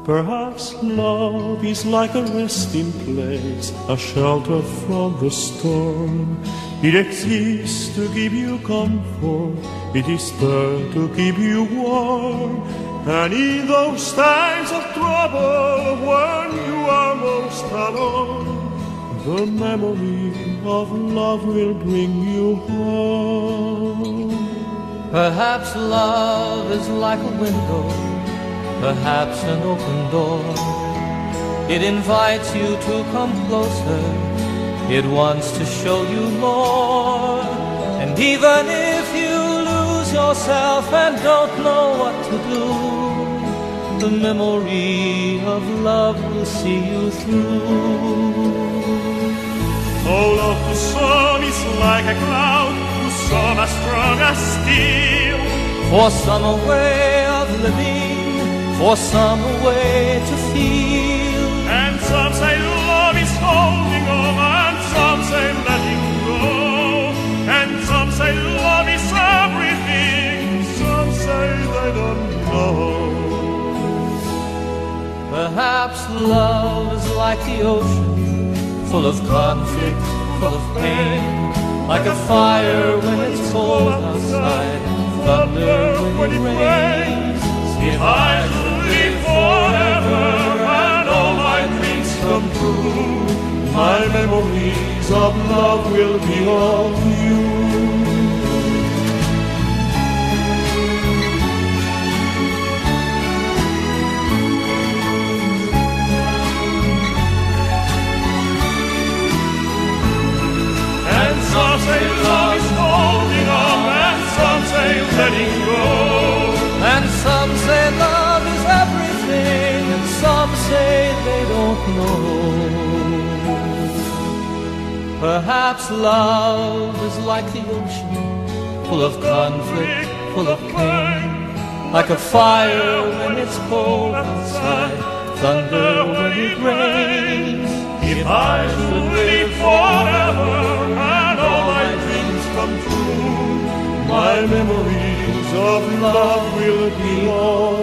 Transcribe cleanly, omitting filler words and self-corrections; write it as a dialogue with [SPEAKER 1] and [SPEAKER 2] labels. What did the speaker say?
[SPEAKER 1] Perhaps love is like a resting place, a shelter from the storm. It exists to give you comfort, it is there to keep you warm. And in those times of trouble, when you are most alone, the memory of love will bring you home.
[SPEAKER 2] Perhaps love is like a window, perhaps an open door. It invites you to come closer, it wants to show you more. And even if you lose yourself and don't know what to do, the memory of love will see you through.
[SPEAKER 1] Oh, love to some is like a cloud, to some as strong as steel.
[SPEAKER 2] For some a way of living, for some a way to feel.
[SPEAKER 1] And some say love is holding on, and some say letting go. And some say love is everything, some say they don't know.
[SPEAKER 2] Perhaps love is like the ocean, full of conflict, full of pain. Like a fire when it's cold outside, thunder when it rains.
[SPEAKER 1] If I should live forever and all my dreams come true, my memories of love will be of you. And some say love is holding on, and some say letting go.
[SPEAKER 2] And some say love is everything, and some say they don't know. Perhaps love is like the ocean, full of conflict, full of pain. Like a fire when it's cold outside, thunder when it rains.
[SPEAKER 1] If I should live forever and all my dreams come true, my memories of love will be all